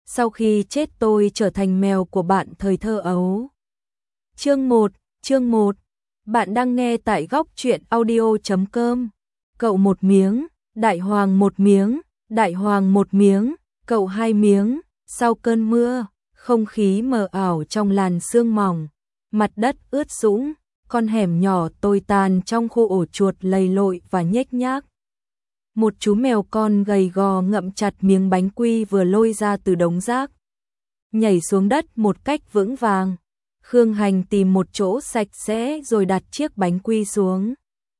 Sau khi chết tôi trở thành mèo của bạn thời thơ ấu. Chương 1. Bạn đang nghe tại góc truyện audio.com. Cậu một miếng, đại hoàng một miếng, đại hoàng một miếng, cậu hai miếng. Sau cơn mưa, không khí mờ ảo trong làn sương mỏng, mặt đất ướt sũng, con hẻm nhỏ tồi tàn trong khu ổ chuột lầy lội và nhếch nhác. Một chú mèo con gầy gò ngậm chặt miếng bánh quy vừa lôi ra từ đống rác, nhảy xuống đất một cách vững vàng. Khương Hành tìm một chỗ sạch sẽ rồi đặt chiếc bánh quy xuống.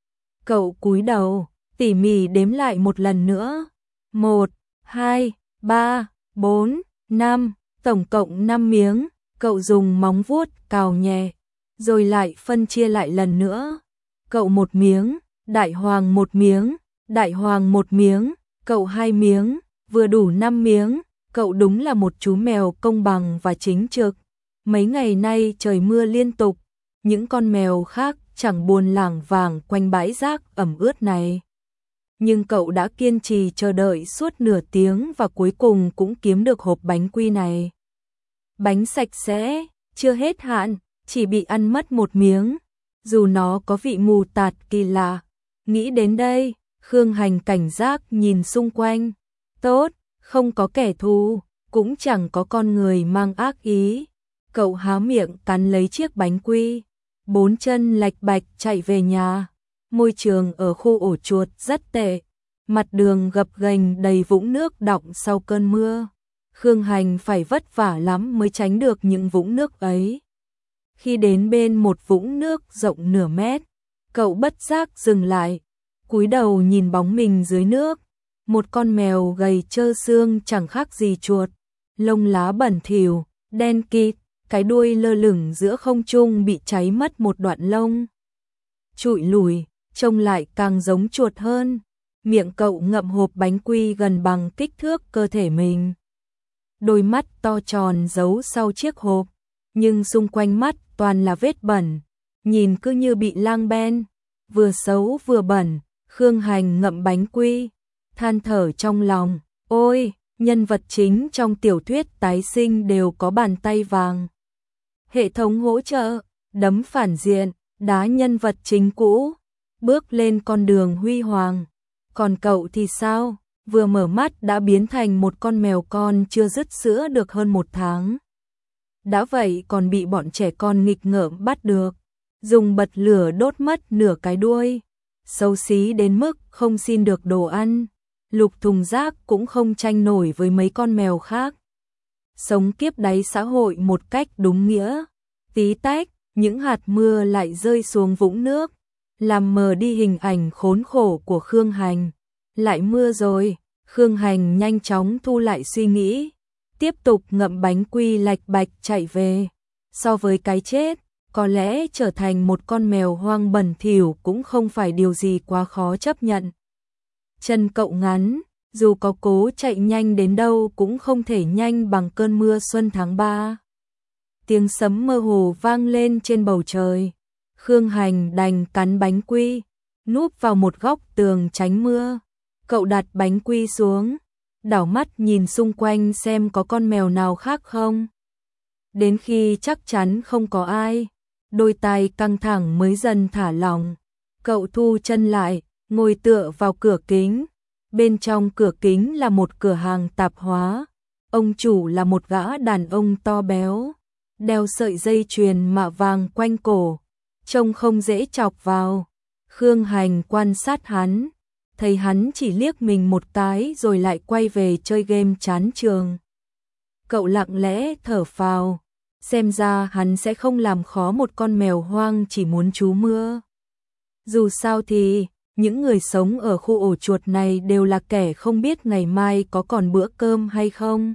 Cậu cúi đầu, tỉ mỉ đếm lại một lần nữa. 1, 2, 3, 4, 5, tổng cộng 5 miếng. Cậu dùng móng vuốt cào nhẹ, rồi lại phân chia lại lần nữa. Cậu một miếng, đại hoàng một miếng, đại hoàng một miếng, cậu hai miếng, vừa đủ 5 miếng. Cậu đúng là một chú mèo công bằng và chính trực. Mấy ngày nay trời mưa liên tục, những con mèo khác chẳng buồn lảng vảng quanh bãi rác ẩm ướt này. Nhưng cậu đã kiên trì chờ đợi suốt nửa tiếng và cuối cùng cũng kiếm được hộp bánh quy này. Bánh sạch sẽ, chưa hết hạn, chỉ bị ăn mất một miếng, dù nó có vị mù tạt kỳ lạ. Nghĩ đến đây, Khương Hành cảnh giác nhìn xung quanh. Tốt, không có kẻ thù, cũng chẳng có con người mang ác ý. Cậu há miệng cắn lấy chiếc bánh quy, 4 chân lạch bạch chạy về nhà. Môi trường ở khu ổ chuột rất tệ, mặt đường gập ghềnh đầy vũng nước đọng sau cơn mưa. Khương Hành phải vất vả lắm mới tránh được những vũng nước ấy. Khi đến bên một vũng nước rộng nửa mét, cậu bất giác dừng lại, cúi đầu nhìn bóng mình dưới nước. Một con mèo gầy trơ xương chẳng khác gì chuột, lông lá bẩn thỉu, đen kịt, cái đuôi lơ lửng giữa không trung bị cháy mất một đoạn lông. Trụi lùi, trông lại càng giống chuột hơn. Miệng cậu ngậm hộp bánh quy gần bằng kích thước cơ thể mình. Đôi mắt to tròn giấu sau chiếc hộp, nhưng xung quanh mắt toàn là vết bẩn, nhìn cứ như bị lang ben, vừa xấu vừa bẩn. Khương Hành ngậm bánh quy, than thở trong lòng, ôi, nhân vật chính trong tiểu thuyết tái sinh đều có bàn tay vàng. Hệ thống hỗ trợ, đấm phản diện, đá nhân vật chính cũ, bước lên con đường huy hoàng. Còn cậu thì sao? Vừa mở mắt đã biến thành một con mèo con chưa dứt sữa được hơn 1 tháng. Đã vậy còn bị bọn trẻ con nghịch ngợm bắt được, dùng bật lửa đốt mất nửa cái đuôi. Xấu xí đến mức không xin được đồ ăn, lục thùng rác cũng không tranh nổi với mấy con mèo khác. Sống kiếp đáy xã hội một cách đúng nghĩa. Tí tách, những hạt mưa lại rơi xuống vũng nước, làm mờ đi hình ảnh khốn khổ của Khương Hành. Lại mưa rồi, Khương Hành nhanh chóng thu lại suy nghĩ, tiếp tục ngậm bánh quy lạch bạch chạy về. So với cái chết, có lẽ trở thành một con mèo hoang bẩn thỉu cũng không phải điều gì quá khó chấp nhận. Chân cậu ngắn, dù có cố chạy nhanh đến đâu cũng không thể nhanh bằng cơn mưa xuân tháng 3. Tiếng sấm mơ hồ vang lên trên bầu trời. Khương Hành đành cắn bánh quy, núp vào một góc tường tránh mưa. Cậu đặt bánh quy xuống, đảo mắt nhìn xung quanh xem có con mèo nào khác không. Đến khi chắc chắn không có ai, đôi tay căng thẳng mới dần thả lỏng. Cậu thu chân lại, ngồi tựa vào cửa kính. Bên trong cửa kính là một cửa hàng tạp hóa. Ông chủ là một gã đàn ông to béo, đeo sợi dây chuyền mạ vàng quanh cổ, trông không dễ chọc vào. Khương Hành quan sát hắn, thấy hắn chỉ liếc mình một cái rồi lại quay về chơi game chán trường. Cậu lặng lẽ thở phào, xem ra hắn sẽ không làm khó một con mèo hoang chỉ muốn trú mưa. Dù sao thì, những người sống ở khu ổ chuột này đều là kẻ không biết ngày mai có còn bữa cơm hay không.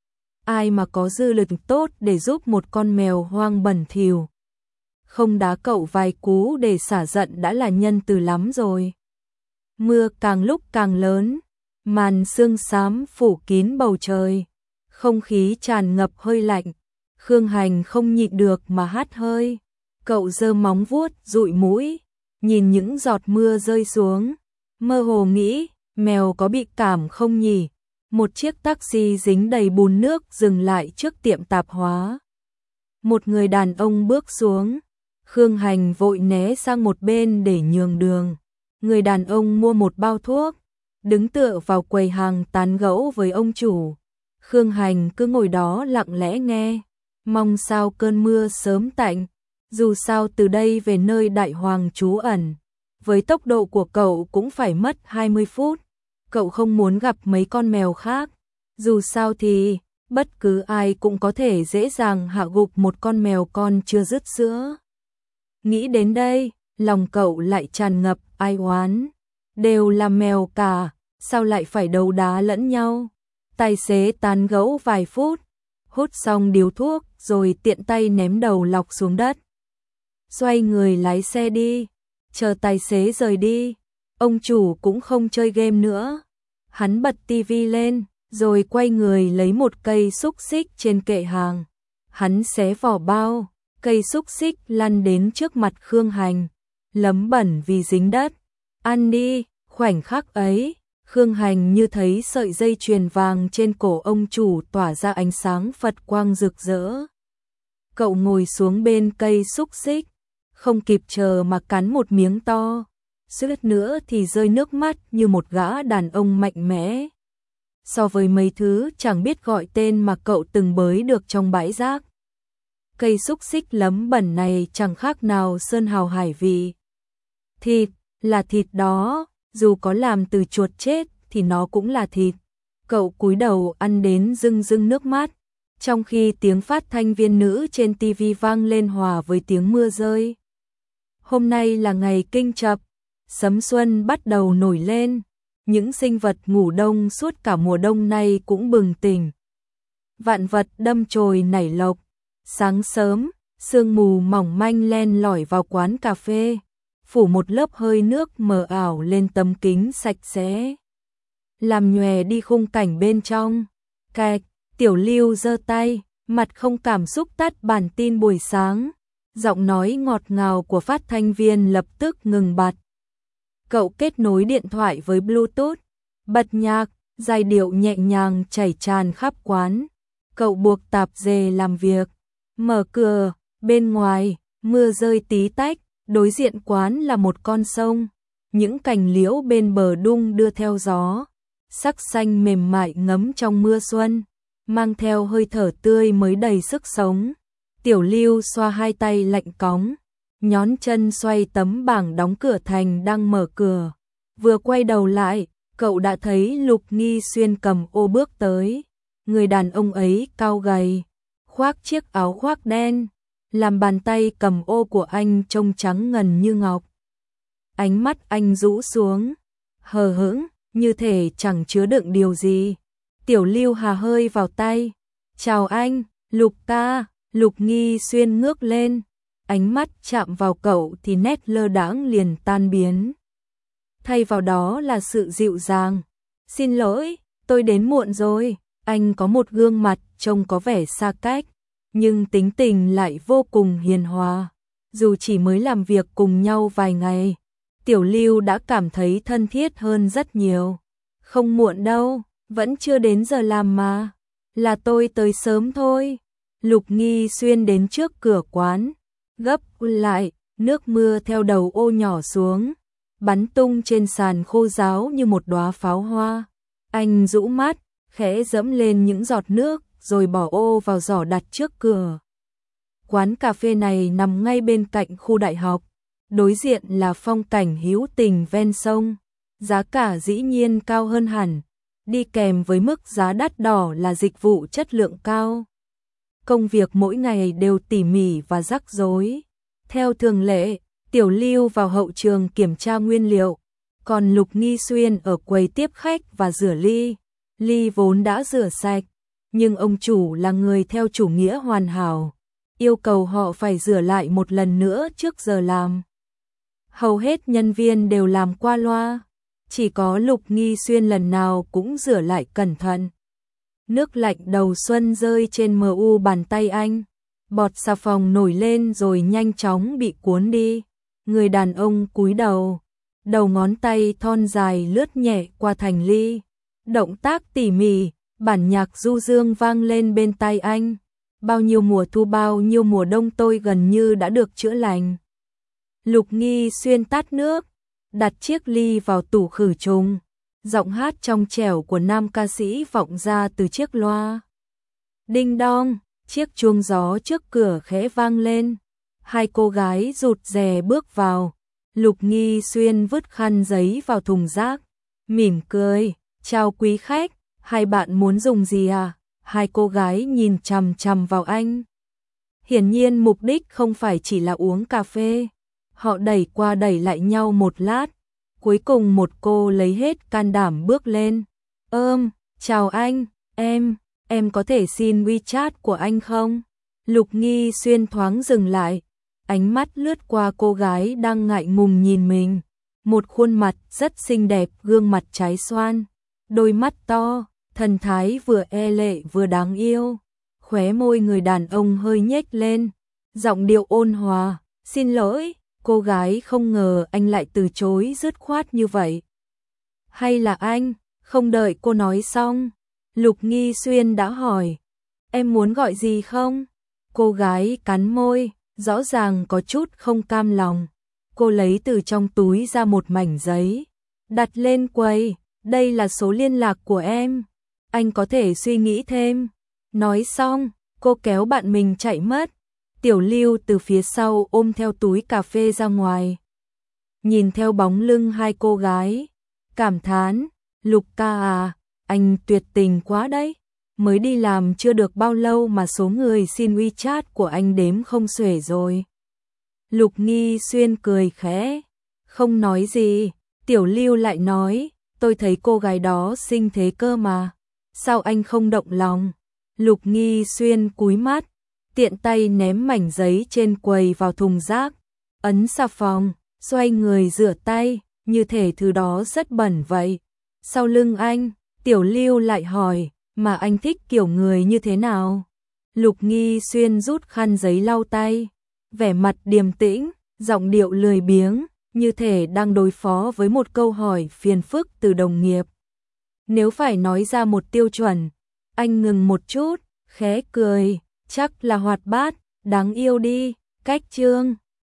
Ai mà có dư lực tốt để giúp một con mèo hoang bẩn thỉu. Không đá cậu vài cú để xả giận đã là nhân từ lắm rồi. Mưa càng lúc càng lớn, màn sương xám phủ kín bầu trời, không khí tràn ngập hơi lạnh. Khương Hành không nhịn được mà hắt hơi. Cậu giơ móng vuốt dụi mũi, nhìn những giọt mưa rơi xuống, mơ hồ nghĩ, mèo có bị cảm không nhỉ? Một chiếc taxi dính đầy bùn nước dừng lại trước tiệm tạp hóa. Một người đàn ông bước xuống, Khương Hành vội né sang một bên để nhường đường. Người đàn ông mua một bao thuốc, đứng tựa vào quầy hàng tán gẫu với ông chủ. Khương Hành cứ ngồi đó lặng lẽ nghe, mong sao cơn mưa sớm tạnh. Dù sao từ đây về nơi Đại Hoàng trú ẩn, với tốc độ của cậu cũng phải mất 20 phút. Cậu không muốn gặp mấy con mèo khác. Dù sao thì, bất cứ ai cũng có thể dễ dàng hạ gục một con mèo con chưa dứt sữa. Nghĩ đến đây, lòng cậu lại tràn ngập ai oán. Đều là mèo cả, sao lại phải đấu đá lẫn nhau? Tài xế tán gẫu vài phút, hút xong điếu thuốc rồi tiện tay ném đầu lọc xuống đất. Xoay người lái xe đi, chờ tài xế rời đi. Ông chủ cũng không chơi game nữa. Hắn bật tivi lên, rồi quay người lấy một cây xúc xích trên kệ hàng. Hắn xé vỏ bao, cây xúc xích lăn đến trước mặt Khương Hành, lấm bẩn vì dính đất. Ăn đi. Khoảnh khắc ấy, Khương Hành như thấy sợi dây chuyền vàng trên cổ ông chủ tỏa ra ánh sáng Phật quang rực rỡ. Cậu ngồi xuống bên cây xúc xích, không kịp chờ mà cắn một miếng to, suýt nữa thì rơi nước mắt như một gã đàn ông mạnh mẽ. So với mấy thứ chẳng biết gọi tên mà cậu từng bới được trong bãi rác, cây xúc xích lấm bẩn này chẳng khác nào sơn hào hải vị. Thịt là thịt đó, dù có làm từ chuột chết thì nó cũng là thịt. Cậu cúi đầu ăn đến rưng rưng nước mắt, trong khi tiếng phát thanh viên nữ trên tivi vang lên hòa với tiếng mưa rơi. Hôm nay là ngày kinh chập, sấm xuân bắt đầu nổi lên, những sinh vật ngủ đông suốt cả mùa đông nay cũng bừng tỉnh. Vạn vật đâm chồi nảy lộc. Sáng sớm, sương mù mỏng manh len lỏi vào quán cà phê, phủ một lớp hơi nước mờ ảo lên tấm kính sạch sẽ, làm nhòe đi khung cảnh bên trong. Cạch, Tiểu Lưu giơ tay, mặt không cảm xúc tắt bản tin buổi sáng. Giọng nói ngọt ngào của phát thanh viên lập tức ngừng bặt. Cậu kết nối điện thoại với Bluetooth, bật nhạc, giai điệu nhẹ nhàng chảy tràn khắp quán. Cậu buộc tạp dề làm việc, mở cửa, bên ngoài, mưa rơi tí tách, đối diện quán là một con sông. Những cành liễu bên bờ đung đưa theo gió, sắc xanh mềm mại ngấm trong mưa xuân, mang theo hơi thở tươi mới đầy sức sống. Tiểu Lưu xoa hai tay lạnh cóng, nhón chân xoay tấm bảng đóng cửa thành đang mở cửa. Vừa quay đầu lại, cậu đã thấy Lục Nghi Xuyên cầm ô bước tới. Người đàn ông ấy cao gầy, khoác chiếc áo khoác đen, làm bàn tay cầm ô của anh trông trắng ngần như ngọc. Ánh mắt anh rũ xuống, hờ hững, như thể chẳng chứa đựng điều gì. Tiểu Lưu hà hơi vào tay. Chào anh, Lục ca. Lục Nghi Xuyên ngước lên, ánh mắt chạm vào cậu thì nét lơ đãng liền tan biến. Thay vào đó là sự dịu dàng. Xin lỗi, tôi đến muộn rồi. Anh có một gương mặt trông có vẻ xa cách, nhưng tính tình lại vô cùng hiền hòa. Dù chỉ mới làm việc cùng nhau vài ngày, Tiểu Lưu đã cảm thấy thân thiết hơn rất nhiều. Không muộn đâu, vẫn chưa đến giờ làm mà. Là tôi tới sớm thôi. Lục Nghi Xuyên đến trước cửa quán, gấp lại, nước mưa theo đầu ô nhỏ xuống, bắn tung trên sàn khô ráo như một đóa pháo hoa. Anh rũ mắt, khẽ dẫm lên những giọt nước, rồi bỏ ô vào giỏ đặt trước cửa. Quán cà phê này nằm ngay bên cạnh khu đại học, đối diện là phong cảnh hữu tình ven sông, giá cả dĩ nhiên cao hơn hẳn, đi kèm với mức giá đắt đỏ là dịch vụ chất lượng cao. Công việc mỗi ngày đều tỉ mỉ và rắc rối. Theo thường lệ, Tiểu Lưu vào hậu trường kiểm tra nguyên liệu, còn Lục Nghi Xuyên ở quầy tiếp khách và rửa ly. Ly vốn đã rửa sạch, nhưng ông chủ là người theo chủ nghĩa hoàn hảo, yêu cầu họ phải rửa lại một lần nữa trước giờ làm. Hầu hết nhân viên đều làm qua loa, chỉ có Lục Nghi Xuyên lần nào cũng rửa lại cẩn thận. Nước lạnh đầu xuân rơi trên mu bàn tay anh, bọt xà phòng nổi lên rồi nhanh chóng bị cuốn đi. Người đàn ông cúi đầu, đầu ngón tay thon dài lướt nhẹ qua thành ly, Động tác tỉ mỉ, bản nhạc du dương vang lên bên tai anh. Bao nhiêu mùa thu bao nhiêu mùa đông tôi gần như đã được chữa lành. Lục Nghi Xuyên tắt nước, đặt chiếc ly vào tủ khử trùng. Giọng hát trong trẻo của nam ca sĩ vọng ra từ chiếc loa. Đinh đong, chiếc chuông gió trước cửa khẽ vang lên. Hai cô gái rụt rè bước vào. Lục Nghi Xuyên vứt khăn giấy vào thùng rác, mỉm cười, chào quý khách, hai bạn muốn dùng gì à? Hai cô gái nhìn chằm chằm vào anh. Hiển nhiên mục đích không phải chỉ là uống cà phê. Họ đẩy qua đẩy lại nhau một lát. Cuối cùng một cô lấy hết can đảm bước lên. Chào anh, em có thể xin WeChat của anh không? Lục Nghi Xuyên thoáng dừng lại. Ánh mắt lướt qua cô gái đang ngại ngùng nhìn mình. Một khuôn mặt rất xinh đẹp, gương mặt trái xoan. Đôi mắt to, thần thái vừa e lệ vừa đáng yêu. Khóe môi người đàn ông hơi nhếch lên. Giọng điệu ôn hòa, xin lỗi. Cô gái không ngờ anh lại từ chối dứt khoát như vậy. Hay là anh? Không đợi cô nói xong, Lục Nghi Xuyên đã hỏi. Em muốn gọi gì không? Cô gái cắn môi, rõ ràng có chút không cam lòng. Cô lấy từ trong túi ra một mảnh giấy, đặt lên quầy. Đây là số liên lạc của em. Anh có thể suy nghĩ thêm. Nói xong, cô kéo bạn mình chạy mất. Tiểu Lưu từ phía sau ôm theo túi cà phê ra ngoài. Nhìn theo bóng lưng hai cô gái, cảm thán, Lục ca à, anh tuyệt tình quá đấy. Mới đi làm chưa được bao lâu mà số người xin WeChat của anh đếm không xuể rồi. Lục Nghi Xuyên cười khẽ, không nói gì. Tiểu Lưu lại nói, tôi thấy cô gái đó xinh thế cơ mà. Sao anh không động lòng? Lục Nghi Xuyên cúi mắt, tiện tay ném mảnh giấy trên quầy vào thùng rác, ấn xà phòng, xoay người rửa tay, như thể thứ đó rất bẩn vậy. Sau lưng anh, Tiểu Lưu lại hỏi, mà anh thích kiểu người như thế nào? Lục Nghi Xuyên rút khăn giấy lau tay, vẻ mặt điềm tĩnh, giọng điệu lười biếng, như thể đang đối phó với một câu hỏi phiền phức từ đồng nghiệp. Nếu phải nói ra một tiêu chuẩn, anh ngừng một chút, khẽ cười, chắc là hoạt bát, đáng yêu đi. Cách chương